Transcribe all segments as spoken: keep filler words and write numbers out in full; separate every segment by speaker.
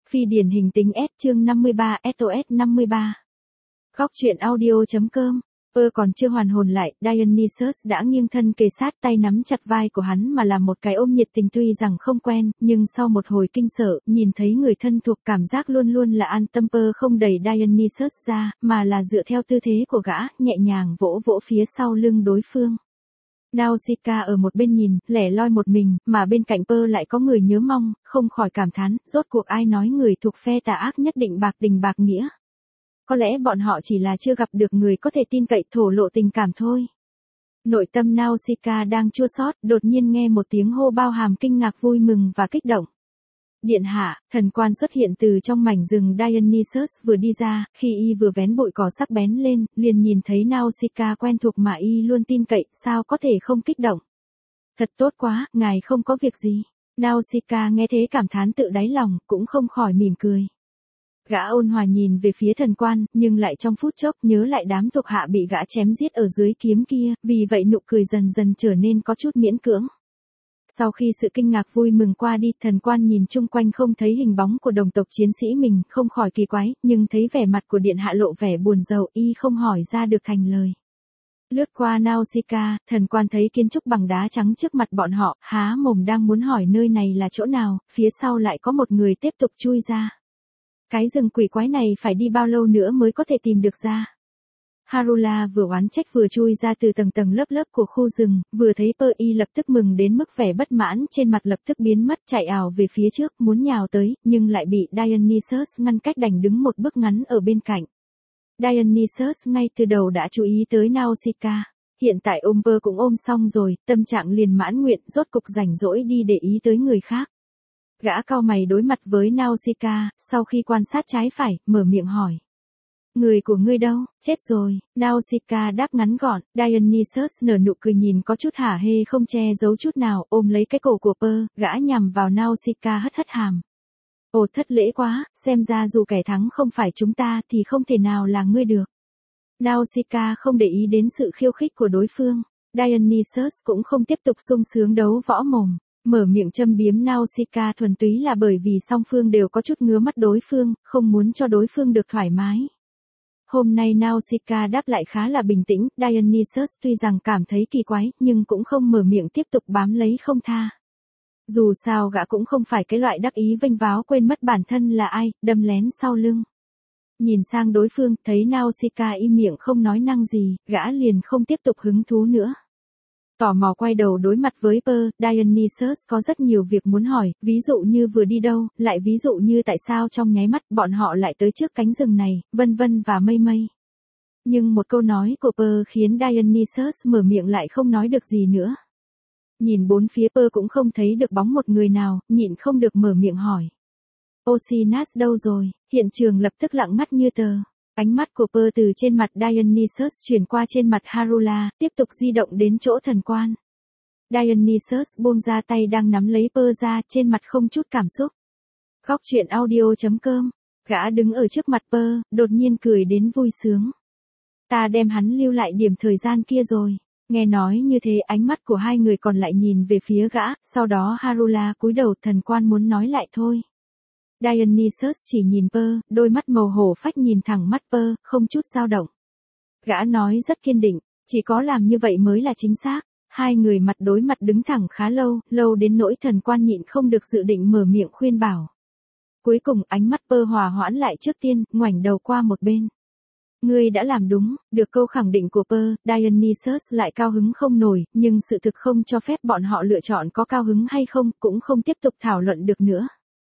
Speaker 1: Phi điển hình tính S chương năm mươi ba S O S năm mươi ba. Góc truyện audio.com. Ơ còn chưa hoàn hồn lại, Dionysus đã nghiêng thân kề sát tay nắm chặt vai của hắn mà làm một cái ôm nhiệt tình, tuy rằng không quen, nhưng sau một hồi kinh sợ, nhìn thấy người thân thuộc cảm giác luôn luôn là an tâm. Pơ không đẩy Dionysus ra, mà là dựa theo tư thế của gã, nhẹ nhàng vỗ vỗ phía sau lưng đối phương. Nausicaa ở một bên nhìn, lẻ loi một mình, mà bên cạnh Pơ lại có người nhớ mong, không khỏi cảm thán, rốt cuộc ai nói người thuộc phe tà ác nhất định bạc tình bạc nghĩa. Có lẽ bọn họ chỉ là chưa gặp được người có thể tin cậy thổ lộ tình cảm thôi. Nội tâm Nausicaa đang chua xót, đột nhiên nghe một tiếng hô bao hàm kinh ngạc, vui mừng và kích động. Điện hạ, thần quan xuất hiện từ trong mảnh rừng. Dionysus vừa đi ra, khi y vừa vén bụi cỏ sắc bén lên, liền nhìn thấy Nausicaa quen thuộc mà y luôn tin cậy, sao có thể không kích động. Thật tốt quá, ngài không có việc gì. Nausicaa nghe thế cảm thán tự đáy lòng, cũng không khỏi mỉm cười. Gã ôn hòa nhìn về phía thần quan, nhưng lại trong phút chốc nhớ lại đám thuộc hạ bị gã chém giết ở dưới kiếm kia, vì vậy nụ cười dần dần trở nên có chút miễn cưỡng. Sau khi sự kinh ngạc vui mừng qua đi, thần quan nhìn chung quanh không thấy hình bóng của đồng tộc chiến sĩ mình, không khỏi kỳ quái, nhưng thấy vẻ mặt của điện hạ lộ vẻ buồn rầu, y không hỏi ra được thành lời. Lướt qua Nausicaa, thần quan thấy kiến trúc bằng đá trắng trước mặt bọn họ, há mồm đang muốn hỏi nơi này là chỗ nào, phía sau lại có một người tiếp tục chui ra. Cái rừng quỷ quái này phải đi bao lâu nữa mới có thể tìm được ra. Harula vừa oán trách vừa chui ra từ tầng tầng lớp lớp của khu rừng, vừa thấy Pơ y lập tức mừng đến mức vẻ bất mãn trên mặt lập tức biến mất, chạy ảo về phía trước muốn nhào tới, nhưng lại bị Dionysus ngăn cách, đành đứng một bước ngắn ở bên cạnh. Dionysus ngay từ đầu đã chú ý tới Nausicaa, hiện tại ôm Pơ cũng ôm xong rồi, tâm trạng liền mãn nguyện, rốt cục rảnh rỗi đi để ý tới người khác. Gã cau mày đối mặt với Nausicaa, sau khi quan sát trái phải, mở miệng hỏi. Người của ngươi đâu, chết rồi. Nausicaa đáp ngắn gọn. Dionysus nở nụ cười nhìn có chút hả hê không che giấu chút nào, ôm lấy cái cổ của Pơ, gã nhằm vào Nausicaa hất hất hàm. Ồ, thất lễ quá, xem ra dù kẻ thắng không phải chúng ta thì không thể nào là ngươi được. Nausicaa không để ý đến sự khiêu khích của đối phương. Dionysus cũng không tiếp tục sung sướng đấu võ mồm. Mở miệng châm biếm Nausicaa thuần túy là bởi vì song phương đều có chút ngứa mắt đối phương, không muốn cho đối phương được thoải mái. Hôm nay Nausicaa đáp lại khá là bình tĩnh, Dionysus tuy rằng cảm thấy kỳ quái, nhưng cũng không mở miệng tiếp tục bám lấy không tha. Dù sao gã cũng không phải cái loại đắc ý vênh váo quên mất bản thân là ai, đâm lén sau lưng. Nhìn sang đối phương, thấy Nausicaa im miệng không nói năng gì, gã liền không tiếp tục hứng thú nữa. Tò mò quay đầu đối mặt với Pơ, Dionysus có rất nhiều việc muốn hỏi, ví dụ như vừa đi đâu, lại ví dụ như tại sao trong nháy mắt bọn họ lại tới trước cánh rừng này, vân vân và mây mây. Nhưng một câu nói của Pơ khiến Dionysus mở miệng lại không nói được gì nữa. Nhìn bốn phía Pơ cũng không thấy được bóng một người nào, nhịn không được mở miệng hỏi. Oceanus đâu rồi? Hiện trường lập tức lặng ngắt như tờ. Ánh mắt của Pơ từ trên mặt Dionysus chuyển qua trên mặt Harula, tiếp tục di động đến chỗ thần quan. Dionysus buông ra tay đang nắm lấy Pơ ra, trên mặt không chút cảm xúc. Góc truyện audio.com. Gã đứng ở trước mặt Pơ, đột nhiên cười đến vui sướng. Ta đem hắn lưu lại điểm thời gian kia rồi. Nghe nói như thế, ánh mắt của hai người còn lại nhìn về phía gã, sau đó Harula cúi đầu, thần quan muốn nói lại thôi. Dionysus chỉ nhìn Pơ, đôi mắt màu hổ phách nhìn thẳng mắt Pơ, không chút dao động. Gã nói rất kiên định, chỉ có làm như vậy mới là chính xác. Hai người mặt đối mặt đứng thẳng khá lâu, lâu đến nỗi thần quan nhịn không được dự định mở miệng khuyên bảo. Cuối cùng ánh mắt Pơ hòa hoãn lại trước tiên, ngoảnh đầu qua một bên. Ngươi đã làm đúng, được câu khẳng định của Pơ, Dionysus lại cao hứng không nổi, nhưng sự thực không cho phép bọn họ lựa chọn có cao hứng hay không, cũng không tiếp tục thảo luận được nữa.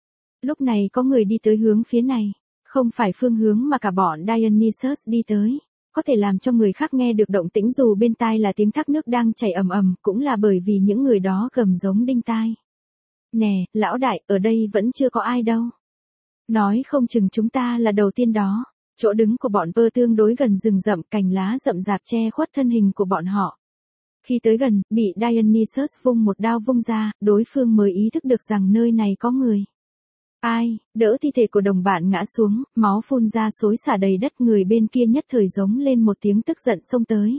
Speaker 1: Lúc này có người đi tới hướng phía này, không phải phương hướng mà cả bọn Dionysus đi tới, có thể làm cho người khác nghe được động tĩnh dù bên tai là tiếng thác nước đang chảy ầm ầm, cũng là bởi vì những người đó gầm giống đinh tai. Nè, lão đại, ở đây vẫn chưa có ai đâu. Nói không chừng chúng ta là đầu tiên đó. Chỗ đứng của bọn Pơ tương đối gần rừng rậm, cành lá rậm rạp che khuất thân hình của bọn họ. Khi tới gần, bị Dionysus vung một đao vung ra, đối phương mới ý thức được rằng nơi này có người. Ai, đỡ thi thể của đồng bạn ngã xuống, máu phun ra xối xả đầy đất, người bên kia nhất thời giống lên một tiếng tức giận xông tới.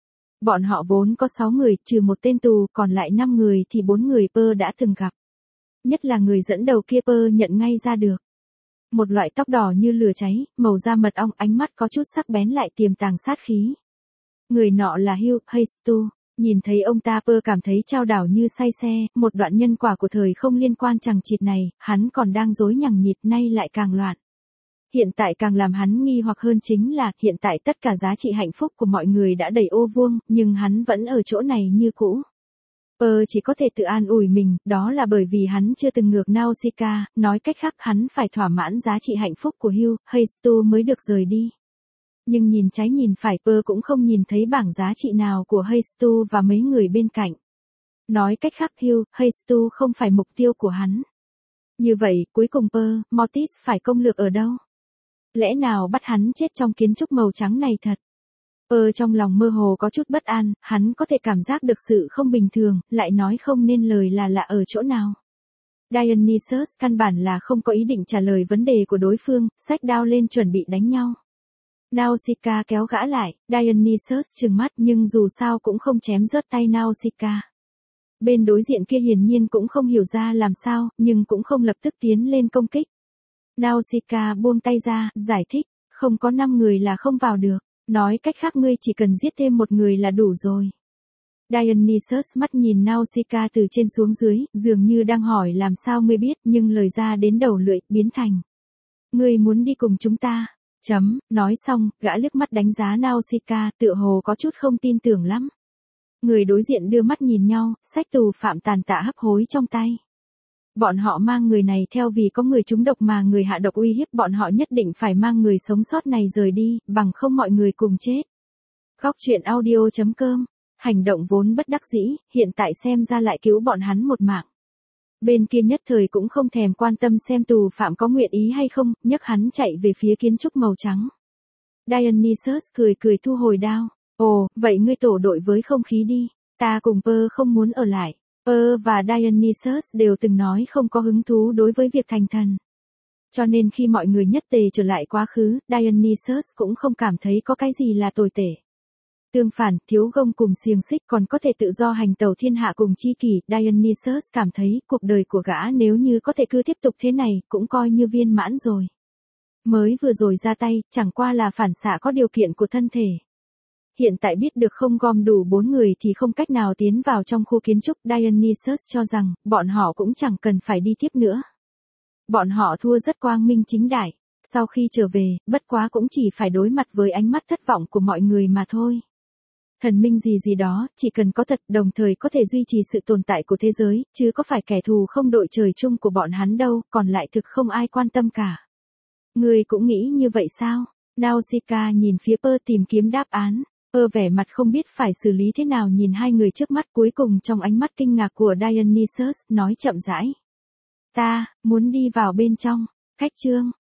Speaker 1: Bọn họ vốn có sáu người, trừ một tên tù, còn lại năm người thì bốn người Pơ đã từng gặp. Nhất là người dẫn đầu kia Pơ nhận ngay ra được. Một loại tóc đỏ như lửa cháy, màu da mật ong, ánh mắt có chút sắc bén lại tiềm tàng sát khí. Người nọ là Hugh Haistu. Nhìn thấy ông ta Pearl cảm thấy chao đảo như say xe, một đoạn nhân quả của thời không liên quan chằng chịt này, hắn còn đang rối nhằng nhịt nay lại càng loạn. Hiện tại càng làm hắn nghi hoặc hơn chính là, hiện tại tất cả giá trị hạnh phúc của mọi người đã đầy ô vuông, nhưng hắn vẫn ở chỗ này như cũ. Pearl chỉ có thể tự an ủi mình, đó là bởi vì hắn chưa từng ngược Nausicaa, nói cách khác hắn phải thỏa mãn giá trị hạnh phúc của Hugh Haistu mới được rời đi. Nhưng nhìn trái nhìn phải Pearl cũng không nhìn thấy bảng giá trị nào của Haistu và mấy người bên cạnh. Nói cách khác Hugh Haistu không phải mục tiêu của hắn. Như vậy, cuối cùng Pearl, Mortis phải công lược ở đâu? Lẽ nào bắt hắn chết trong kiến trúc màu trắng này thật? Pearl trong lòng mơ hồ có chút bất an, hắn có thể cảm giác được sự không bình thường, lại nói không nên lời là lạ ở chỗ nào. Dionysus căn bản là không có ý định trả lời vấn đề của đối phương, xách đao lên chuẩn bị đánh nhau. Nausicaa kéo gã lại, Dionysus trừng mắt nhưng dù sao cũng không chém rớt tay Nausicaa. Bên đối diện kia hiển nhiên cũng không hiểu ra làm sao, nhưng cũng không lập tức tiến lên công kích. Nausicaa buông tay ra, giải thích, không có năm người là không vào được, nói cách khác ngươi chỉ cần giết thêm một người là đủ rồi. Dionysus mắt nhìn Nausicaa từ trên xuống dưới, dường như đang hỏi làm sao ngươi biết, nhưng lời ra đến đầu lưỡi, biến thành. Ngươi muốn đi cùng chúng ta. Chấm, nói xong, gã liếc mắt đánh giá Nausicaa, tựa hồ có chút không tin tưởng lắm. Người đối diện đưa mắt nhìn nhau, xách tù phạm tàn tạ hấp hối trong tay. Bọn họ mang người này theo vì có người trúng độc mà người hạ độc uy hiếp bọn họ nhất định phải mang người sống sót này rời đi, bằng không mọi người cùng chết. Góc truyện audio chấm com, hành động vốn bất đắc dĩ, hiện tại xem ra lại cứu bọn hắn một mạng. Bên kia nhất thời cũng không thèm quan tâm xem tù phạm có nguyện ý hay không, nhấc hắn chạy về phía kiến trúc màu trắng. Dionysus cười cười thu hồi đao. Ồ, vậy ngươi tổ đội với không khí đi, ta cùng Pearl không muốn ở lại. Pearl và Dionysus đều từng nói không có hứng thú đối với việc thành thần. Cho nên khi mọi người nhất tề trở lại quá khứ, Dionysus cũng không cảm thấy có cái gì là tồi tệ. Tương phản, thiếu gông cùng xiềng xích còn có thể tự do hành tẩu thiên hạ cùng chi kỷ, Dionysus cảm thấy cuộc đời của gã nếu như có thể cứ tiếp tục thế này, cũng coi như viên mãn rồi. Mới vừa rồi ra tay, chẳng qua là phản xạ có điều kiện của thân thể. Hiện tại biết được không gom đủ bốn người thì không cách nào tiến vào trong khu kiến trúc, Dionysus cho rằng, bọn họ cũng chẳng cần phải đi tiếp nữa. Bọn họ thua rất quang minh chính đại, sau khi trở về, bất quá cũng chỉ phải đối mặt với ánh mắt thất vọng của mọi người mà thôi. Thần minh gì gì đó, chỉ cần có thật đồng thời có thể duy trì sự tồn tại của thế giới, chứ có phải kẻ thù không đội trời chung của bọn hắn đâu, còn lại thực không ai quan tâm cả. Người cũng nghĩ như vậy sao? Nausicaa nhìn phía Pearl tìm kiếm đáp án. Pearl vẻ mặt không biết phải xử lý thế nào nhìn hai người trước mắt, cuối cùng trong ánh mắt kinh ngạc của Dionysus, nói chậm rãi. Ta, muốn đi vào bên trong. Khách chương.